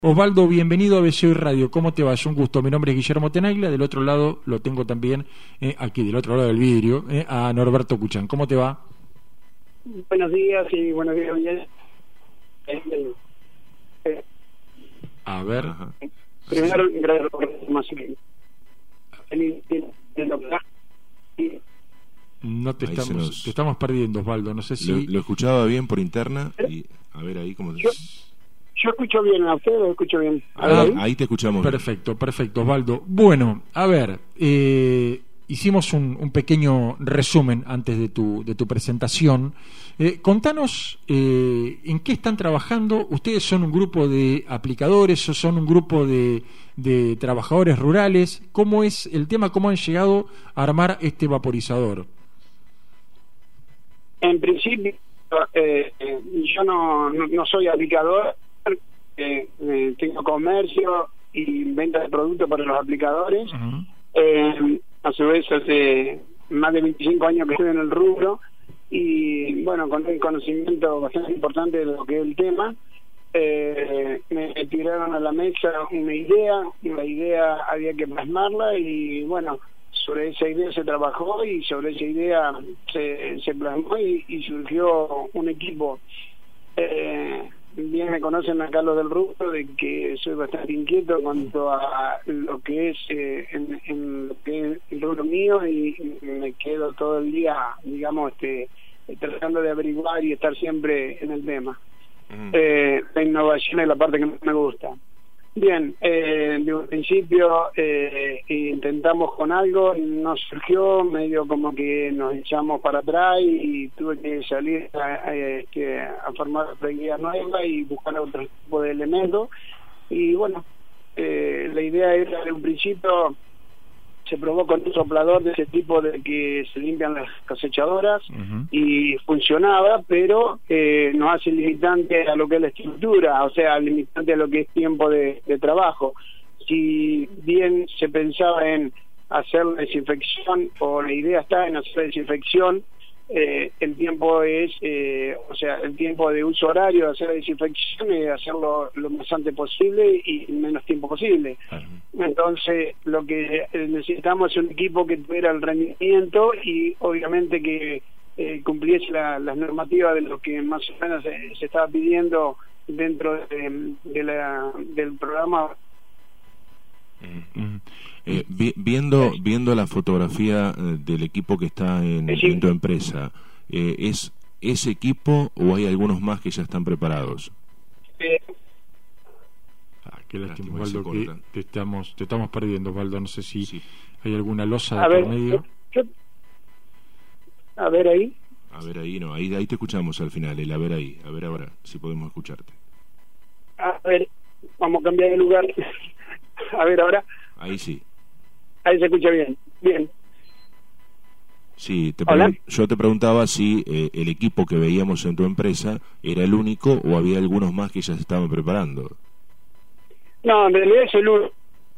Osvaldo, bienvenido a BCOI Radio. ¿Cómo te va? Es un gusto. Mi nombre es Guillermo Tenaglia. Del otro lado lo tengo también, aquí del otro lado del vidrio, a Norberto Cuchán. ¿Cómo te va? Buenos días y buenos días, Miguel. A ver. Primero, gracias por la información. No te estamos perdiendo, Osvaldo. No sé si... Lo escuchaba bien por interna y a ver ahí cómo... Yo escucho bien, a usted lo escucho bien. Ahí te escuchamos. Perfecto, perfecto, Osvaldo. Bueno, a ver, hicimos un pequeño resumen antes de tu presentación. Contanos en qué están trabajando. Ustedes son un grupo de aplicadores o son un grupo de trabajadores rurales. ¿Cómo es el tema? ¿Cómo han llegado a armar este vaporizador? En principio, yo no soy aplicador. Tengo comercio y venta de productos para los aplicadores. A su vez, hace más de 25 años que estoy en el rubro y bueno, con un conocimiento bastante importante de lo que es el tema, me tiraron a la mesa una idea, y la idea había que plasmarla y bueno, sobre esa idea se trabajó y sobre esa idea se plasmó y surgió un equipo. Bien me conocen acá los del rubro de que soy bastante inquieto en cuanto a lo que es en lo que es el rubro mío y me quedo todo el día, digamos, tratando de averiguar y estar siempre en el tema. La innovación es la parte que más me gusta. Bien, de un principio intentamos con algo, no surgió, medio como que nos echamos para atrás y tuve que salir a formar otra guía nueva y buscar otro tipo de elementos. Y bueno, la idea era de un principio, se probó con un soplador de ese tipo de que se limpian las cosechadoras y funcionaba, pero nos hace limitante a lo que es la estructura, o sea, limitante a lo que es tiempo de trabajo. Si bien se pensaba en hacer la desinfección, o la idea está en hacer la desinfección, el tiempo es, o sea, el tiempo de uso horario de hacer la desinfección es hacerlo lo más antes posible y en menos tiempo posible. Entonces, lo que necesitamos es un equipo que tuviera el rendimiento y obviamente que cumpliese las normativas de lo que más o menos se estaba pidiendo dentro del programa. Viendo la fotografía del equipo que está en tu empresa, ¿es ese equipo o hay algunos más que ya están preparados? Qué lástima, Osvaldo, que te estamos perdiendo, Osvaldo. No sé si hay alguna losa de por medio. A ver ahí. A ver ahí, no, ahí te escuchamos al final, a ver ahí, a ver ahora si podemos escucharte. A ver, vamos a cambiar de lugar. A ver ahora. Ahí sí. Ahí se escucha bien. Bien. Sí, yo te preguntaba si el equipo que veíamos en tu empresa era el único o había algunos más que ya se estaban preparando. No, en realidad es el único.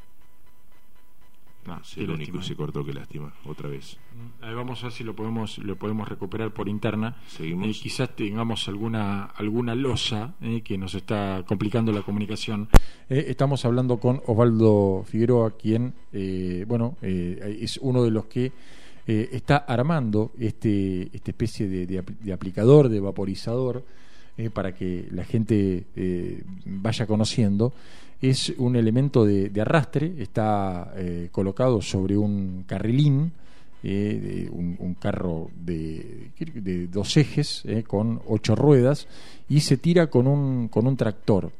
Sí, el único, se cortó, qué lástima, otra vez. Ahí vamos a ver si lo podemos recuperar por interna. Seguimos. Quizás tengamos alguna losa que nos está complicando la comunicación. Estamos hablando con Osvaldo Figueroa, quien es uno de los que está armando esta especie de aplicador, de vaporizador, para que la gente vaya conociendo. Es un elemento de arrastre, está colocado sobre un carrilín, un carro de 2 ejes con 8 ruedas, y se tira con un tractor.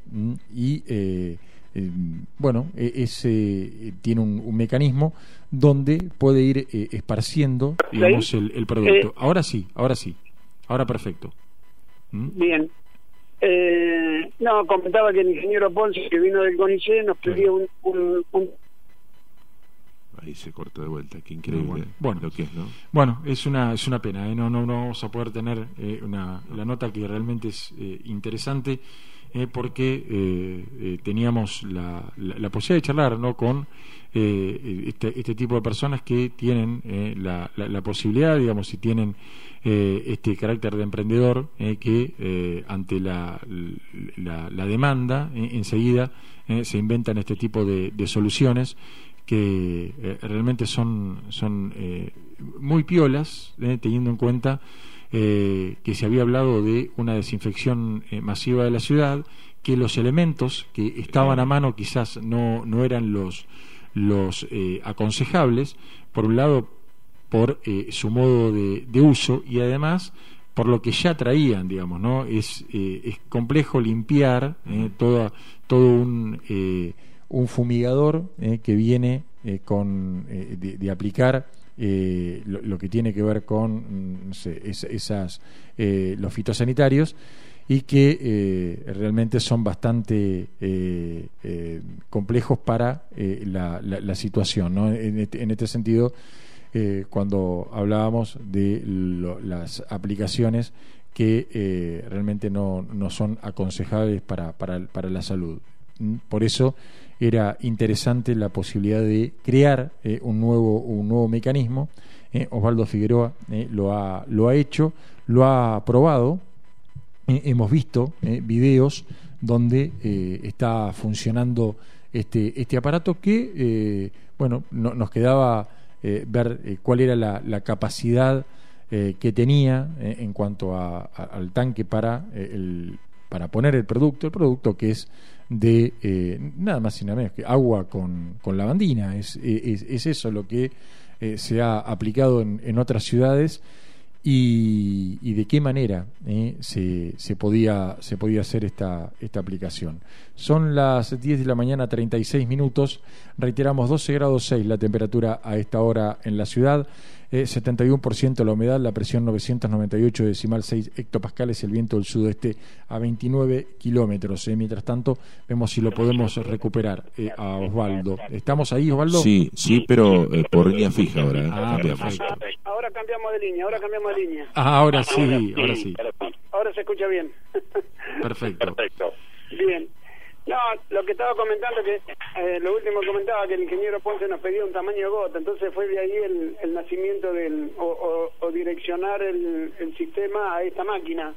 Tiene un mecanismo donde puede ir esparciendo, digamos, el producto. Ahora sí, ahora perfecto. Bien. No, comentaba que el ingeniero Ponce, que vino del CONICET, nos pedía un... Ahí se cortó de vuelta, qué increíble. Bueno, lo que es, ¿no? Bueno, es una pena, no vamos a poder tener la nota, que realmente es interesante. porque teníamos la posibilidad de charlar, ¿no?, con este tipo de personas que tienen la posibilidad, digamos, si tienen este carácter de emprendedor, que ante la demanda enseguida se inventan este tipo de soluciones que realmente son muy piolas, teniendo en cuenta que se había hablado de una desinfección masiva de la ciudad, que los elementos que estaban a mano quizás no eran los aconsejables, por un lado por su modo de uso, y además por lo que ya traían, digamos, ¿no? Es complejo limpiar todo un fumigador que viene de aplicar lo que tiene que ver con, no sé, los fitosanitarios, y que realmente son bastante complejos para la situación, ¿no? En este sentido, cuando hablábamos de las aplicaciones que realmente no son aconsejables para la salud. Por eso era interesante la posibilidad de crear un nuevo mecanismo. Osvaldo Figueroa lo ha hecho, lo ha probado. Hemos visto videos donde está funcionando este aparato que, nos quedaba ver cuál era la capacidad que tenía en cuanto al tanque para poner el producto que es de nada más y nada menos que agua con lavandina. Es eso lo que se ha aplicado en otras ciudades. Y de qué manera se podía hacer esta aplicación. Son las 10 de la mañana, 36 minutos. Reiteramos, 12 grados 6 la temperatura a esta hora en la ciudad, 71% la humedad, la presión 998,6 hectopascales, el viento del sudoeste a 29 kilómetros. Mientras tanto, vemos si lo podemos recuperar a Osvaldo. ¿Estamos ahí, Osvaldo? Sí, pero por línea fija ahora. Ahora cambiamos de línea, ahora sí. Ahora se escucha bien. Perfecto. Bien. No, lo que estaba comentando, que lo último comentaba que el ingeniero Ponce nos pedía un tamaño de gota, entonces fue de ahí el nacimiento o direccionar el sistema a esta máquina.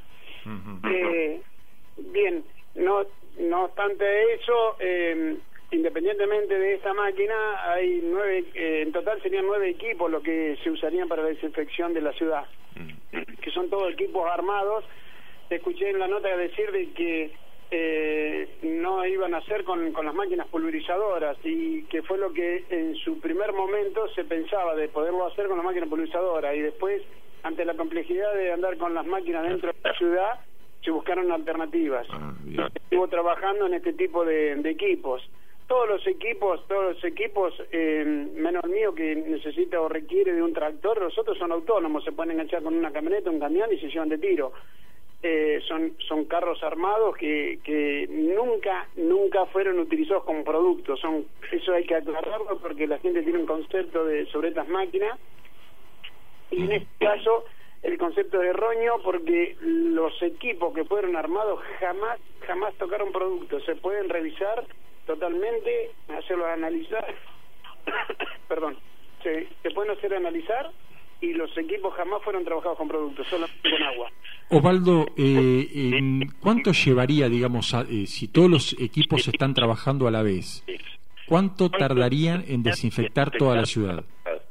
Bien, no obstante eso, independientemente de esta máquina, hay 9, en total serían 9 equipos los que se usarían para la desinfección de la ciudad, que son todos equipos armados. Escuché en la nota decir de que no iban a hacer con las máquinas pulverizadoras, y que fue lo que en su primer momento se pensaba de poderlo hacer con la máquina pulverizadora, y después, ante la complejidad de andar con las máquinas dentro de la ciudad, se buscaron alternativas. Estuvo trabajando en este tipo de equipos. Todos los equipos, menos el mío, que necesita o requiere de un tractor, los otros son autónomos, se pueden enganchar con una camioneta, un camión y se llevan de tiro. Son carros armados que nunca fueron utilizados como productos. Eso hay que aclararlo, porque la gente tiene un concepto sobre estas máquinas, y en este caso el concepto es erróneo, porque los equipos que fueron armados jamás tocaron productos. Se pueden revisar totalmente, hacerlos analizar perdón, se pueden hacer analizar, y los equipos jamás fueron trabajados con productos, solo con agua. Osvaldo, ¿cuánto llevaría, digamos, si todos los equipos están trabajando a la vez, cuánto tardarían en desinfectar toda la ciudad?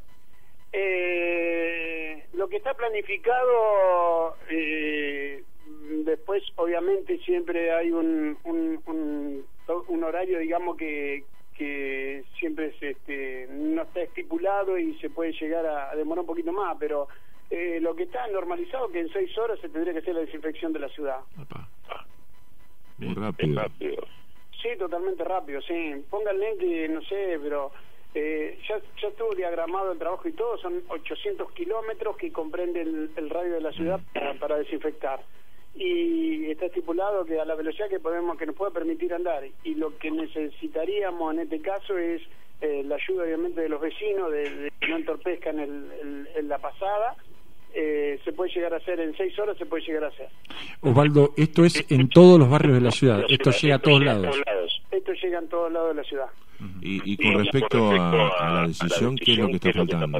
Lo que está planificado, después obviamente siempre hay un horario, digamos, que siempre no está estipulado y se puede llegar a demorar un poquito más, pero lo que está normalizado es que en 6 horas se tendría que hacer la desinfección de la ciudad. Muy rápido. Sí, totalmente rápido, sí. Pónganle que, no sé, pero ya estuvo diagramado el trabajo y todo. Son 800 kilómetros que comprende el radio de la ciudad para desinfectar. Y está estipulado que a la velocidad que nos puede permitir andar, y lo que necesitaríamos en este caso es la ayuda obviamente de los vecinos, de que no entorpezcan la pasada, se puede llegar a hacer en 6 horas, se puede llegar a hacer. Osvaldo, esto es en todos los barrios de la ciudad, esto llega a todos lados. Esto llega en todos lados de la ciudad. Y con respecto a la decisión, ¿qué es lo que está faltando?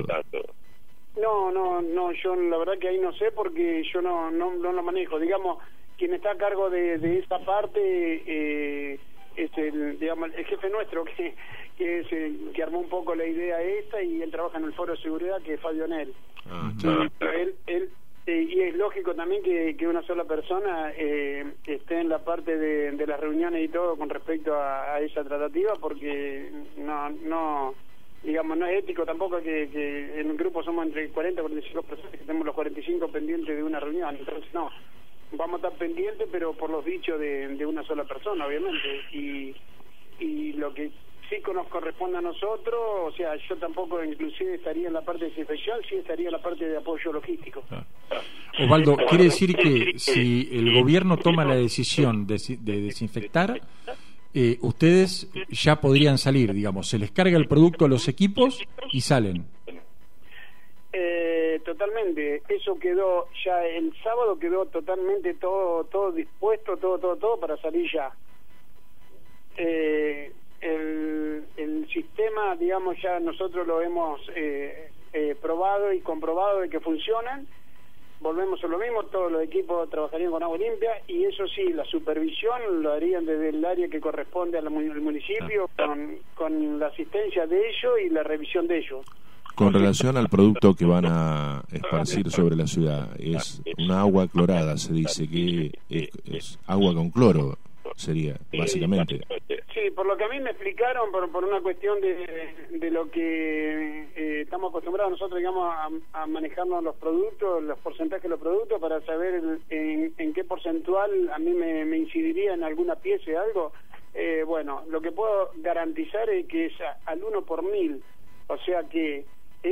No, yo la verdad que ahí no sé porque yo no lo manejo. Digamos, quien está a cargo de esa parte es el jefe nuestro que armó un poco la idea esta, y él trabaja en el foro de seguridad, que es Fabio Nel. Y es lógico también que una sola persona esté en la parte de las reuniones y todo con respecto a esa tratativa, porque no es ético tampoco que en un grupo somos entre 40 y 45 personas, que tenemos los 45 pendientes de una reunión. Entonces vamos a estar pendientes, pero por los dichos de una sola persona, obviamente, y lo que sí nos corresponde a nosotros, o sea, yo tampoco inclusive estaría en la parte de desinfección, sí estaría en la parte de apoyo logístico. Osvaldo, quiere decir que si el gobierno toma la decisión de desinfectar, ustedes ya podrían salir, digamos, se les carga el producto a los equipos y salen. Totalmente, eso quedó ya el sábado, quedó totalmente todo dispuesto, todo para salir ya. El sistema, digamos, ya nosotros lo hemos probado y comprobado de que funcionan. Volvemos a lo mismo, todos los equipos trabajarían con agua limpia, y eso sí, la supervisión lo harían desde el área que corresponde al municipio, con la asistencia de ellos y la revisión de ellos. Con relación al producto que van a esparcir sobre la ciudad, es una agua clorada, se dice que es agua con cloro, sería, básicamente. Sí, por lo que a mí me explicaron, por una cuestión de lo que estamos acostumbrados nosotros, digamos, a manejarnos los productos, los porcentajes de los productos, para saber en qué porcentual a mí me incidiría en alguna pieza o algo. Bueno, lo que puedo garantizar es que es al 1 por 1000, o sea que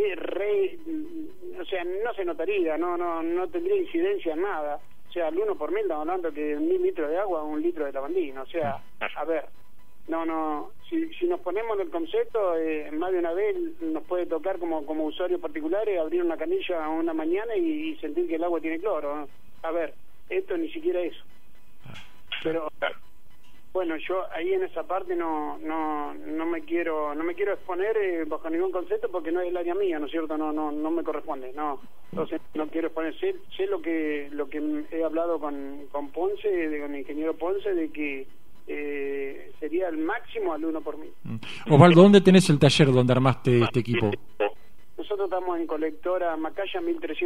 o sea, no se notaría, no tendría incidencia en nada. O sea, al 1 por 1000 estamos hablando que 1000 litros de agua, 1 litro de lavandina. O sea, a ver, si nos ponemos en el concepto, más de una vez nos puede tocar como usuarios particulares abrir una canilla una mañana y sentir que el agua tiene cloro, ¿no? A ver, esto ni siquiera eso. Pero bueno, yo ahí en esa parte no me quiero exponer bajo ningún concepto, porque no es el área mía, ¿no es cierto? No me corresponde, no. Entonces no quiero exponer. Sé lo que he hablado con Ponce, con el ingeniero Ponce, de que sería el máximo al 1 por 1000. Osvaldo, ¿dónde tenés el taller donde armaste este equipo? Nosotros estamos en Colectora Macaya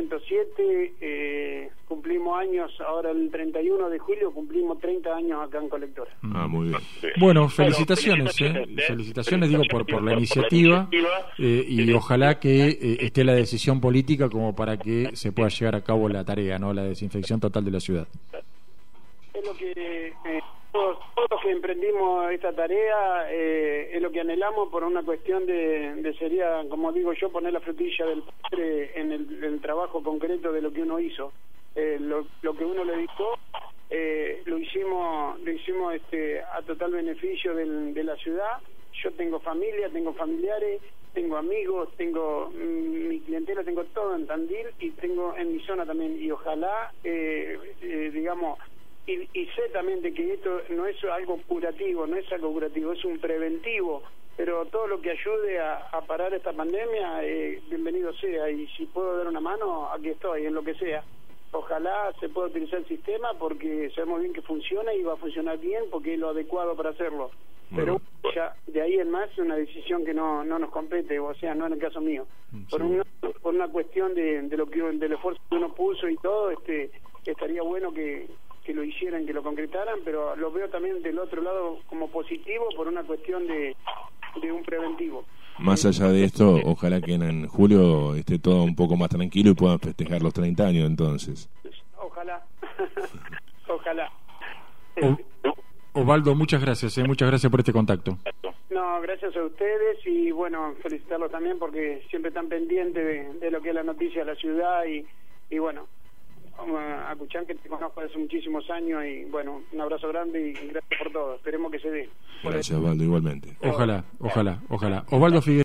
1307, cumplimos años, ahora el 31 de julio cumplimos 30 años acá en Colectora. Muy bien. Bueno, felicitaciones, felicitaciones, digo, por la iniciativa, y ojalá que esté la decisión política como para que se pueda llevar a cabo la tarea, ¿no? La desinfección total de la ciudad. Es lo que todos que emprendimos esta tarea, es lo que anhelamos, por una cuestión de sería, como digo yo, poner la frutilla del postre en el trabajo concreto de lo que uno hizo. Lo que uno le dedicó, lo hicimos a total beneficio de la ciudad. Yo tengo familia, tengo familiares, tengo amigos, tengo mi clientela, tengo todo en Tandil y tengo en mi zona también, y ojalá, digamos, y sé también de que esto no es algo curativo, es un preventivo, pero todo lo que ayude a parar esta pandemia, bienvenido sea, y si puedo dar una mano, aquí estoy, en lo que sea. Ojalá se pueda utilizar el sistema, porque sabemos bien que funciona y va a funcionar bien, porque es lo adecuado para hacerlo. Pero ya de ahí en más es una decisión que no nos compete, o sea, no en el caso mío. Por una cuestión del esfuerzo que uno puso y todo, estaría bueno que lo hicieran, que lo concretaran, pero lo veo también del otro lado como positivo, por una cuestión de un preventivo. Más allá de esto, ojalá que en julio esté todo un poco más tranquilo y puedan festejar los 30 años entonces. Ojalá. Ojalá. Osvaldo, muchas gracias por este contacto. No, gracias a ustedes, y bueno, felicitarlos también, porque siempre están pendientes de lo que es la noticia de la ciudad, y bueno, a Cuchán, que te conozco hace muchísimos años, y bueno, un abrazo grande y gracias por todo. Esperemos que se dé. Gracias, Osvaldo, igualmente. Ojalá. Osvaldo Figueroa.